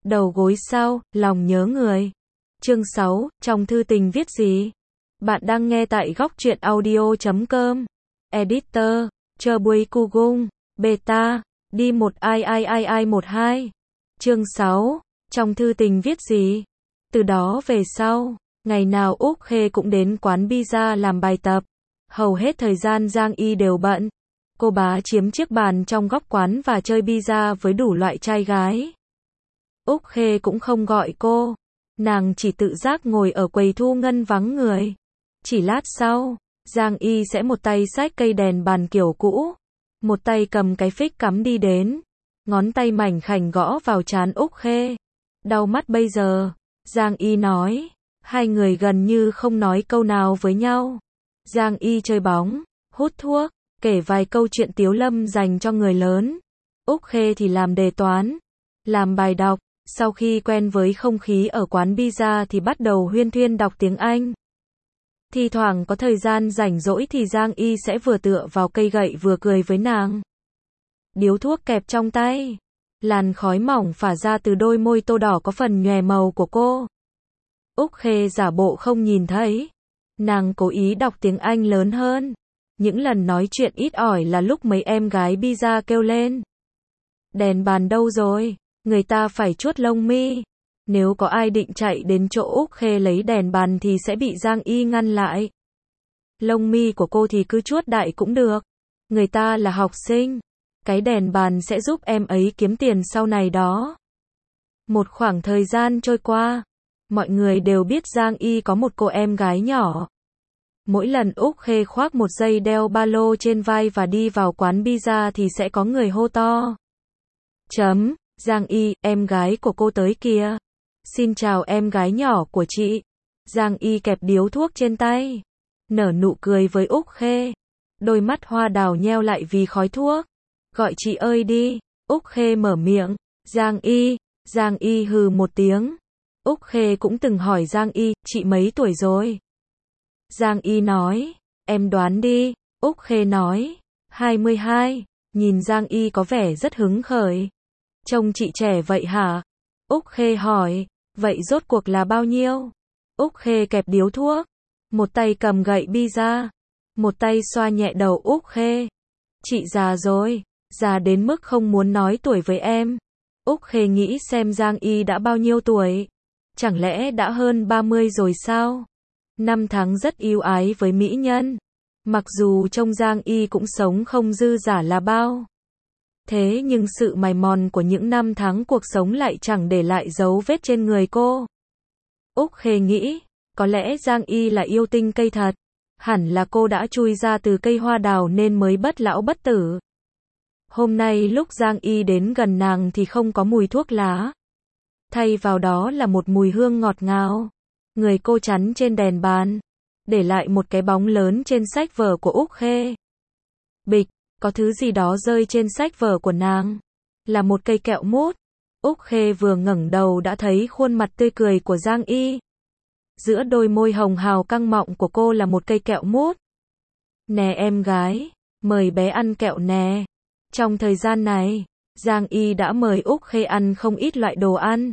Đầu gối sau, lòng nhớ người. Chương 6, trong thư tình viết gì? Bạn đang nghe tại góc truyện audio.com. Editor, chờ buổi cu gung, beta, đi một ai 12. Chương 6, trong thư tình viết gì? Từ đó về sau, ngày nào Úc Khê cũng đến quán pizza làm bài tập. Hầu hết thời gian Giang Y đều bận. Cô bá chiếm chiếc bàn trong góc quán và chơi pizza với đủ loại trai gái. Úc Khê cũng không gọi cô. Nàng chỉ tự giác ngồi ở quầy thu ngân vắng người. Chỉ lát sau, Giang Y sẽ một tay xách cây đèn bàn kiểu cũ, một tay cầm cái phích cắm đi đến. Ngón tay mảnh khảnh gõ vào trán Úc Khê. Đau mắt bây giờ, Giang Y nói. Hai người gần như không nói câu nào với nhau. Giang Y chơi bóng, hút thuốc, kể vài câu chuyện tiếu lâm dành cho người lớn. Úc Khê thì làm đề toán, làm bài đọc. Sau khi quen với không khí ở quán pizza thì bắt đầu huyên thuyên đọc tiếng Anh. Thi thoảng có thời gian rảnh rỗi thì Giang Y sẽ vừa tựa vào cây gậy vừa cười với nàng. Điếu thuốc kẹp trong tay, làn khói mỏng phả ra từ đôi môi tô đỏ có phần nhòe màu của cô. Úc Khê giả bộ không nhìn thấy. Nàng cố ý đọc tiếng Anh lớn hơn. Những lần nói chuyện ít ỏi là lúc mấy em gái pizza kêu lên. Đèn bàn đâu rồi? Người ta phải chuốt lông mi. Nếu có ai định chạy đến chỗ Úc Khê lấy đèn bàn thì sẽ bị Giang Y ngăn lại. Lông mi của cô thì cứ chuốt đại cũng được. Người ta là học sinh. Cái đèn bàn sẽ giúp em ấy kiếm tiền sau này đó. Một khoảng thời gian trôi qua, mọi người đều biết Giang Y có một cô em gái nhỏ. Mỗi lần Úc Khê khoác một dây đeo ba lô trên vai và đi vào quán pizza thì sẽ có người hô to. Giang Y, em gái của cô tới kìa. Xin chào em gái nhỏ của chị. Giang Y kẹp điếu thuốc trên tay, nở nụ cười với Úc Khê. Đôi mắt hoa đào nheo lại vì khói thuốc. Gọi chị ơi đi. Úc Khê mở miệng. Giang Y hừ một tiếng. Úc Khê cũng từng hỏi Giang Y, chị mấy tuổi rồi? Giang Y nói, em đoán đi. Úc Khê nói, 22. Nhìn Giang Y có vẻ rất hứng khởi. Trông chị trẻ vậy hả? Úc Khê hỏi, vậy rốt cuộc là bao nhiêu? Úc Khê kẹp điếu thuốc, một tay cầm gậy pizza, một tay xoa nhẹ đầu Úc Khê. Chị già rồi, già đến mức không muốn nói tuổi với em. Úc Khê nghĩ xem Giang Y đã bao nhiêu tuổi? Chẳng lẽ đã hơn 30 rồi sao? Năm tháng rất ưu ái với mỹ nhân. Mặc dù trông Giang Y cũng sống không dư giả là bao. Thế nhưng sự mài mòn của những năm tháng cuộc sống lại chẳng để lại dấu vết trên người cô. Úc Khê nghĩ, có lẽ Giang Y là yêu tinh cây thật. Hẳn là cô đã chui ra từ cây hoa đào nên mới bất lão bất tử. Hôm nay lúc Giang Y đến gần nàng thì không có mùi thuốc lá. Thay vào đó là một mùi hương ngọt ngào. Người cô chắn trên đèn bàn, để lại một cái bóng lớn trên sách vở của Úc Khê. Bịch, có thứ gì đó rơi trên sách vở của nàng. Là một cây kẹo mút. Úc Khê vừa ngẩng đầu đã thấy khuôn mặt tươi cười của Giang Y. Giữa đôi môi hồng hào căng mọng của cô là một cây kẹo mút. Nè em gái, mời bé ăn kẹo nè. Trong thời gian này, Giang Y đã mời Úc Khê ăn không ít loại đồ ăn.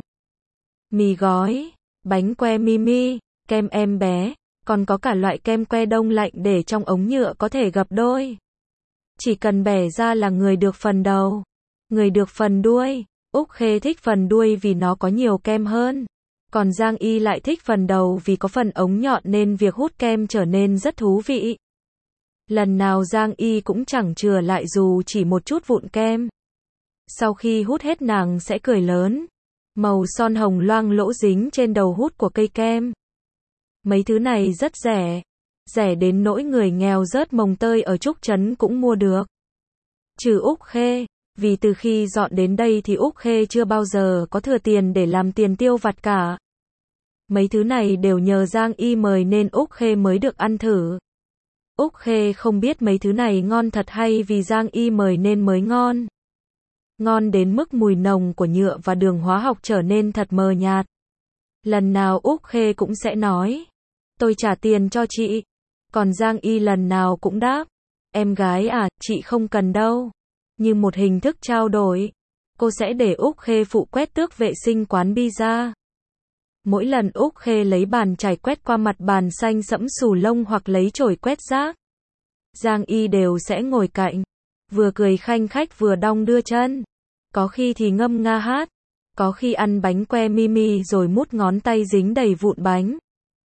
Mì gói, bánh que mimi, kem em bé, còn có cả loại kem que đông lạnh để trong ống nhựa có thể gập đôi. Chỉ cần bẻ ra là người được phần đầu, người được phần đuôi. Úc Khê thích phần đuôi vì nó có nhiều kem hơn. Còn Giang Y lại thích phần đầu vì có phần ống nhọn nên việc hút kem trở nên rất thú vị. Lần nào Giang Y cũng chẳng chừa lại dù chỉ một chút vụn kem. Sau khi hút hết nàng sẽ cười lớn. Màu son hồng loang lỗ dính trên đầu hút của cây kem. Mấy thứ này rất rẻ. Rẻ đến nỗi người nghèo rớt mồng tơi ở Trúc Trấn cũng mua được. Trừ Úc Khê, vì từ khi dọn đến đây thì Úc Khê chưa bao giờ có thừa tiền để làm tiền tiêu vặt cả. Mấy thứ này đều nhờ Giang Y mời nên Úc Khê mới được ăn thử. Úc Khê không biết mấy thứ này ngon thật hay vì Giang Y mời nên mới ngon. Ngon đến mức mùi nồng của nhựa và đường hóa học trở nên thật mờ nhạt. Lần nào Úc Khê cũng sẽ nói, tôi trả tiền cho chị. Còn Giang Y lần nào cũng đáp, em gái à, chị không cần đâu. Như một hình thức trao đổi. cô sẽ để Úc Khê phụ quét tước vệ sinh quán pizza. Mỗi lần Úc Khê lấy bàn chải quét qua mặt bàn xanh sẫm xù lông hoặc lấy chổi quét rác, Giang Y đều sẽ ngồi cạnh, vừa cười khanh khách vừa đong đưa chân. Có khi thì ngâm nga hát, có khi ăn bánh que mimi rồi mút ngón tay dính đầy vụn bánh.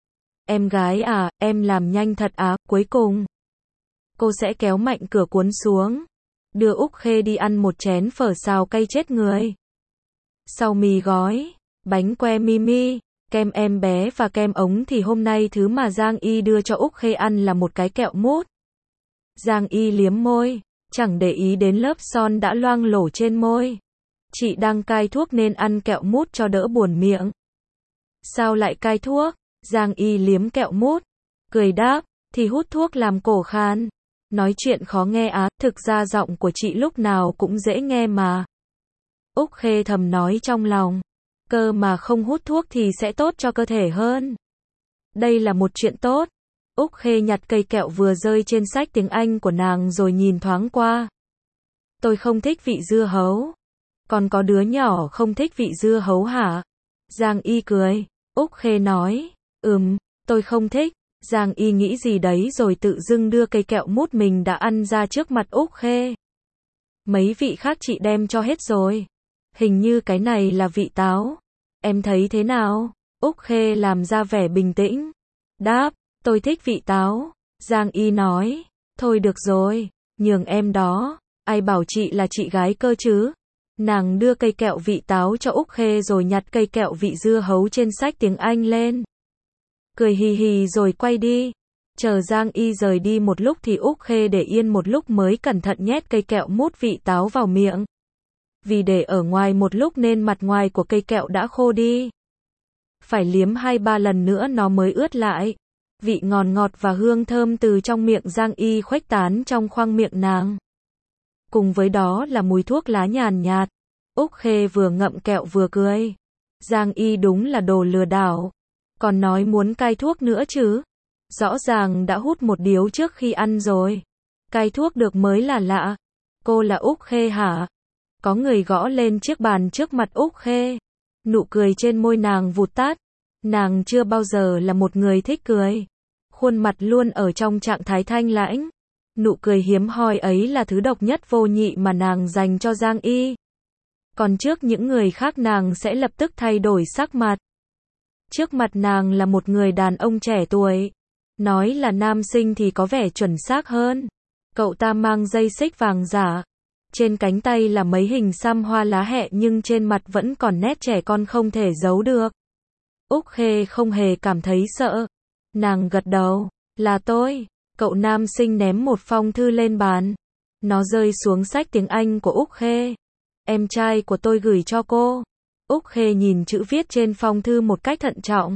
Em gái à, em làm nhanh thật á, cuối cùng. Cô sẽ kéo mạnh cửa cuốn xuống, đưa Úc Khê đi ăn một chén phở xào cay chết người. Sau mì gói, bánh que mimi, kem em bé và kem ống thì hôm nay thứ mà Giang Y đưa cho Úc Khê ăn là một cái kẹo mút. Giang Y liếm môi, chẳng để ý đến lớp son đã loang lổ trên môi. Chị đang cai thuốc nên ăn kẹo mút cho đỡ buồn miệng. Sao lại cai thuốc? Giang Y liếm kẹo mút, cười đáp, thì hút thuốc làm cổ khan. Nói chuyện khó nghe á, thực ra giọng của chị lúc nào cũng dễ nghe mà. Úc Khê thầm nói trong lòng, cơ mà không hút thuốc thì sẽ tốt cho cơ thể hơn. Đây là một chuyện tốt. Úc Khê nhặt cây kẹo vừa rơi trên sách tiếng Anh của nàng rồi nhìn thoáng qua. Tôi không thích vị dưa hấu. Còn có đứa nhỏ không thích vị dưa hấu hả? Giang Y cười. Úc Khê nói, tôi không thích. Giang Y nghĩ gì đấy rồi tự dưng đưa cây kẹo mút mình đã ăn ra trước mặt Úc Khê. Mấy vị khác chị đem cho hết rồi. Hình như cái này là vị táo. Em thấy thế nào? Úc Khê làm ra vẻ bình tĩnh. Đáp, tôi thích vị táo. Giang Y nói, thôi được rồi, nhường em đó. Ai bảo chị là chị gái cơ chứ? Nàng đưa cây kẹo vị táo cho Úc Khê rồi nhặt cây kẹo vị dưa hấu trên sách tiếng Anh lên. Cười hì hì rồi quay đi. Chờ Giang Y rời đi một lúc thì Úc Khê để yên một lúc mới cẩn thận nhét cây kẹo mút vị táo vào miệng. Vì để ở ngoài một lúc nên mặt ngoài của cây kẹo đã khô đi. Phải liếm 2-3 lần nữa nó mới ướt lại. Vị ngọt ngọt và hương thơm từ trong miệng Giang Y khuếch tán trong khoang miệng nàng. Cùng với đó là mùi thuốc lá nhàn nhạt. Úc Khê vừa ngậm kẹo vừa cười. Giang Y đúng là đồ lừa đảo. Còn nói muốn cai thuốc nữa chứ. Rõ ràng đã hút một điếu trước khi ăn rồi. Cai thuốc được mới là lạ. Cô là Úc Khê hả? Có người gõ lên chiếc bàn trước mặt Úc Khê. Nụ cười trên môi nàng vụt tắt. Nàng chưa bao giờ là một người thích cười. Khuôn mặt luôn ở trong trạng thái thanh lãnh. Nụ cười hiếm hoi ấy là thứ độc nhất vô nhị mà nàng dành cho Giang Y. Còn trước những người khác nàng sẽ lập tức thay đổi sắc mặt. Trước mặt nàng là một người đàn ông trẻ tuổi. Nói là nam sinh thì có vẻ chuẩn xác hơn. Cậu ta mang dây xích vàng giả. Trên cánh tay là mấy hình xăm hoa lá hẹ nhưng trên mặt vẫn còn nét trẻ con không thể giấu được. Úc Khê không hề cảm thấy sợ. Nàng gật đầu. Là tôi. Cậu nam sinh ném một phong thư lên bàn. Nó rơi xuống sách tiếng Anh của Úc Khê. Em trai của tôi gửi cho cô. Úc Khê nhìn chữ viết trên phong thư một cách thận trọng.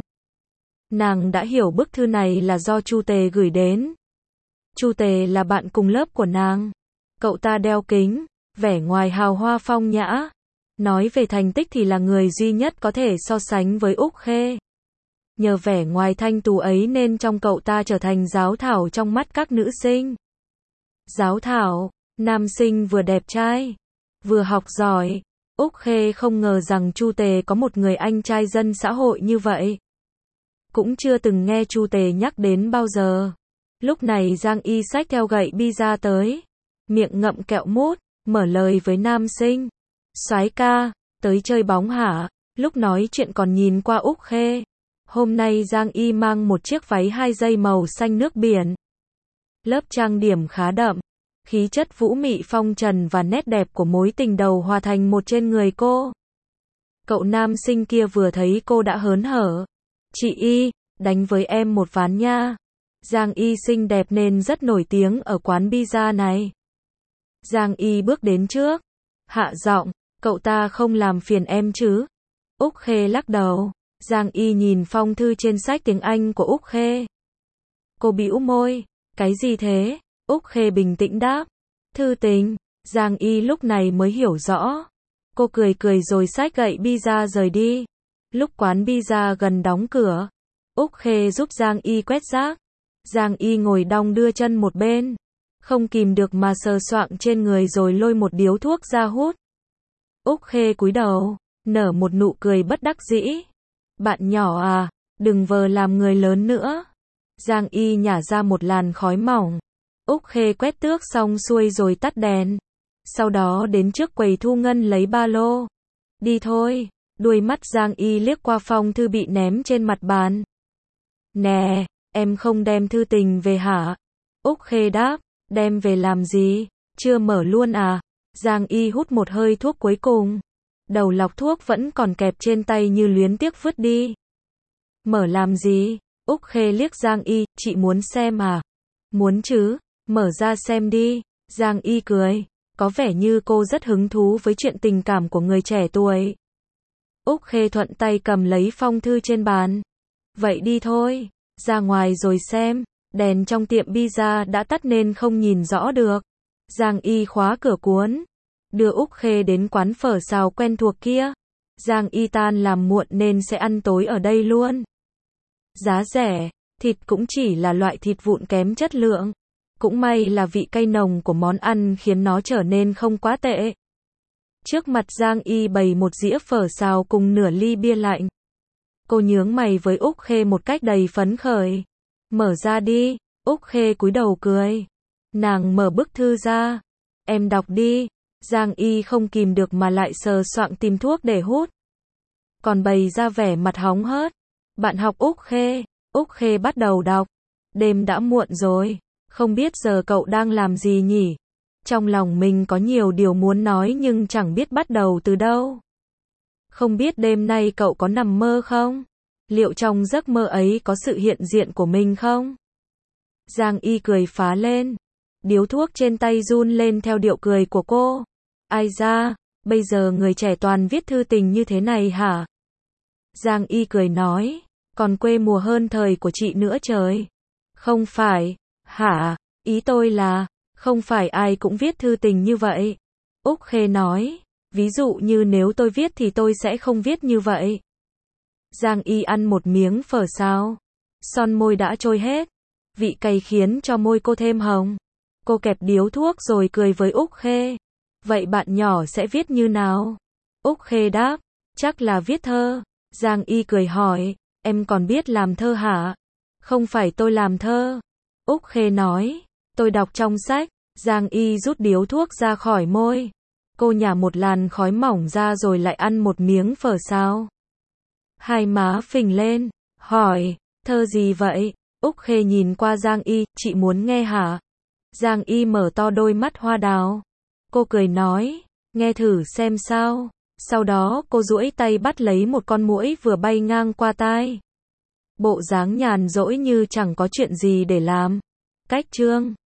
Nàng đã hiểu bức thư này là do Chu Tề gửi đến. Chu Tề là bạn cùng lớp của nàng. Cậu ta đeo kính, vẻ ngoài hào hoa phong nhã. Nói về thành tích thì là người duy nhất có thể so sánh với Úc Khê. Nhờ vẻ ngoài thanh tú ấy nên trong cậu ta trở thành giáo thảo trong mắt các nữ sinh. Giáo thảo, nam sinh vừa đẹp trai, vừa học giỏi. Úc Khê không ngờ rằng Chu Tề có một người anh trai dân xã hội như vậy. Cũng chưa từng nghe Chu Tề nhắc đến bao giờ. Lúc này Giang Y xách theo gậy pizza tới. Miệng ngậm kẹo mút, mở lời với nam sinh. Soái ca, tới chơi bóng hả? Lúc nói chuyện còn nhìn qua Úc Khê. Hôm nay Giang Y mang một chiếc váy 2 dây màu xanh nước biển. Lớp trang điểm khá đậm. Khí chất vũ mị phong trần và nét đẹp của mối tình đầu hòa thành một trên người cô. Cậu nam sinh kia vừa thấy cô đã hớn hở. Chị Y, đánh với em một ván nha. Giang Y xinh đẹp nên rất nổi tiếng ở quán pizza này. Giang Y bước đến trước. Hạ giọng, cậu ta không làm phiền em chứ? Úc Khê lắc đầu. Giang Y nhìn phong thư trên sách tiếng Anh của Úc Khê. Cô bĩu môi. Cái gì thế? Úc Khê bình tĩnh đáp. Thư tình. Giang Y lúc này mới hiểu rõ. Cô cười cười rồi xách gậy pizza rời đi. Lúc quán pizza gần đóng cửa, Úc Khê giúp Giang Y quét rác. Giang Y ngồi đong đưa chân một bên. Không kìm được mà sờ soạng trên người rồi lôi một điếu thuốc ra hút. Úc Khê cúi đầu, nở một nụ cười bất đắc dĩ. Bạn nhỏ à, đừng vờ làm người lớn nữa. Giang Y nhả ra một làn khói mỏng. Úc Khê quét tước xong xuôi rồi tắt đèn. Sau đó đến trước quầy thu ngân lấy ba lô. Đi thôi. Đuôi mắt Giang Y liếc qua phong thư bị ném trên mặt bàn. Nè, em không đem thư tình về hả? Úc Khê đáp, đem về làm gì? Chưa mở luôn à? Giang Y hút một hơi thuốc cuối cùng. Đầu lọc thuốc vẫn còn kẹp trên tay như luyến tiếc vứt đi. Mở làm gì? Úc Khê liếc Giang Y, chị muốn xem à? Muốn chứ, mở ra xem đi. Giang Y cười, có vẻ như cô rất hứng thú với chuyện tình cảm của người trẻ tuổi. Úc Khê thuận tay cầm lấy phong thư trên bàn. Vậy đi thôi, ra ngoài rồi xem. Đèn trong tiệm pizza đã tắt nên không nhìn rõ được. Giang Y khóa cửa cuốn, đưa Úc Khê đến quán phở xào quen thuộc kia. Giang Y tan làm muộn nên sẽ ăn tối ở đây luôn. Giá rẻ, thịt cũng chỉ là loại thịt vụn kém chất lượng. Cũng may là vị cay nồng của món ăn khiến nó trở nên không quá tệ. Trước mặt Giang Y bày một dĩa phở xào cùng nửa ly bia lạnh. Cô nhướng mày với Úc Khê một cách đầy phấn khởi. Mở ra đi. Úc Khê cúi đầu cười. Nàng mở bức thư ra. Em đọc đi. Giang Y không kìm được mà lại sờ soạng tìm thuốc để hút. Còn bày ra vẻ mặt hóng hớt. Bạn học Úc Khê. Úc Khê bắt đầu đọc. Đêm đã muộn rồi. Không biết giờ cậu đang làm gì nhỉ? Trong lòng mình có nhiều điều muốn nói nhưng chẳng biết bắt đầu từ đâu. Không biết đêm nay cậu có nằm mơ không? Liệu trong giấc mơ ấy có sự hiện diện của mình không? Giang Y cười phá lên. Điếu thuốc trên tay run lên theo điệu cười của cô. Ai da, bây giờ người trẻ toàn viết thư tình như thế này hả? Giang Y cười nói, còn quê mùa hơn thời của chị nữa trời. Không phải, hả? Ý tôi là, không phải ai cũng viết thư tình như vậy. Úc Khê nói, ví dụ như nếu tôi viết thì tôi sẽ không viết như vậy. Giang Y ăn một miếng phở xào. Son môi đã trôi hết. Vị cay khiến cho môi cô thêm hồng. Cô kẹp điếu thuốc rồi cười với Úc Khê. Vậy bạn nhỏ sẽ viết như nào? Úc Khê đáp, chắc là viết thơ. Giang Y cười hỏi, em còn biết làm thơ hả? Không phải tôi làm thơ. Úc Khê nói, tôi đọc trong sách. Giang Y rút điếu thuốc ra khỏi môi. Cô nhả một làn khói mỏng ra rồi lại ăn một miếng phở xào. Hai má phình lên, hỏi, thơ gì vậy? Úc Khê nhìn qua Giang Y, chị muốn nghe hả? Giang Y mở to đôi mắt hoa đào. Cô cười nói, nghe thử xem sao. Sau đó cô duỗi tay bắt lấy một con muỗi vừa bay ngang qua tai. Bộ dáng nhàn rỗi như chẳng có chuyện gì để làm. Cách chương